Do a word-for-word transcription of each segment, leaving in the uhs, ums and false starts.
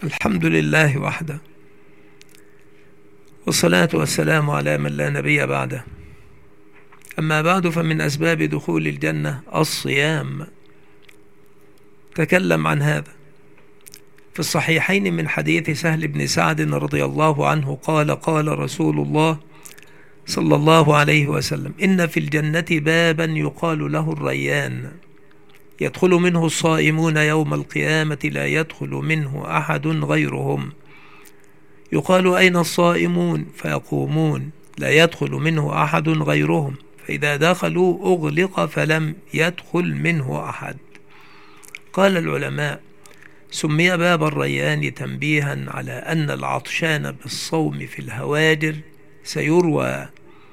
الحمد لله وحده، والصلاة والسلام على من لا نبي بعده. أما بعد، فمن أسباب دخول الجنة الصيام. تكلم عن هذا في الصحيحين من حديث سهل بن سعد رضي الله عنه قال: قال رسول الله صلى الله عليه وسلم: إن في الجنة بابا يقال له الريان، يدخل منه الصائمون يوم القيامة لا يدخل منه أحد غيرهم. يقال: أين الصائمون؟ فيقومون: لا يدخل منه أحد غيرهم. فإذا دخلوا أغلق فلم يدخل منه أحد. قال العلماء: سمي باب الريان تنبيها على أن العطشان بالصوم في الهواجر سيروى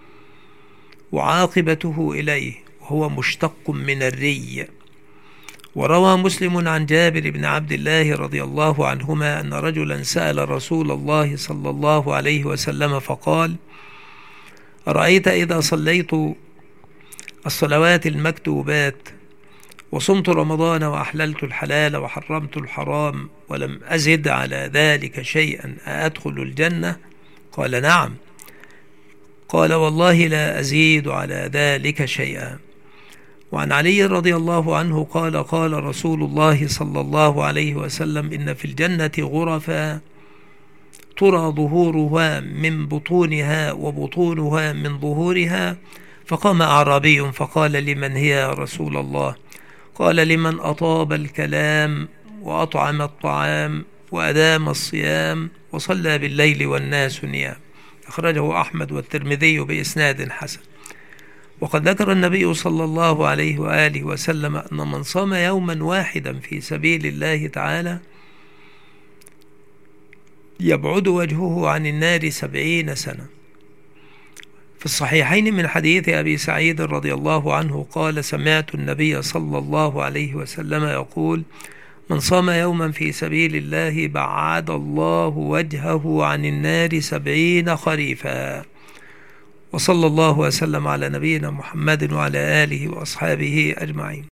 وعاقبته إليه، وهو مشتق من الري. وروى مسلم عن جابر بن عبد الله رضي الله عنهما أن رجلا سأل رسول الله صلى الله عليه وسلم فقال: أرأيت إذا صليت الصلوات المكتوبات وصمت رمضان وأحللت الحلال وحرمت الحرام ولم أزد على ذلك شيئا أأدخل الجنة؟ قال: نعم. قال: والله لا أزيد على ذلك شيئا. وعن علي رضي الله عنه قال: قال رسول الله صلى الله عليه وسلم: إن في الجنة غرفا ترى ظهورها من بطونها وبطونها من ظهورها. فقام أعرابي فقال: لمن هي يا رسول الله؟ قال: لمن أطاب الكلام وأطعم الطعام وأدام الصيام وصلى بالليل والناس نيام. أخرجه أحمد والترمذي بإسناد حسن. وقد ذكر النبي صلى الله عليه وآله وسلم أن من صام يوما واحدا في سبيل الله تعالى يبعد وجهه عن النار سبعين سنة. في الصحيحين من حديث أبي سعيد رضي الله عنه قال: سمعت النبي صلى الله عليه وسلم يقول: من صام يوما في سبيل الله بعد الله وجهه عن النار سبعين خريفا. وصلى الله وسلم على نبينا محمد وعلى آله وأصحابه أجمعين.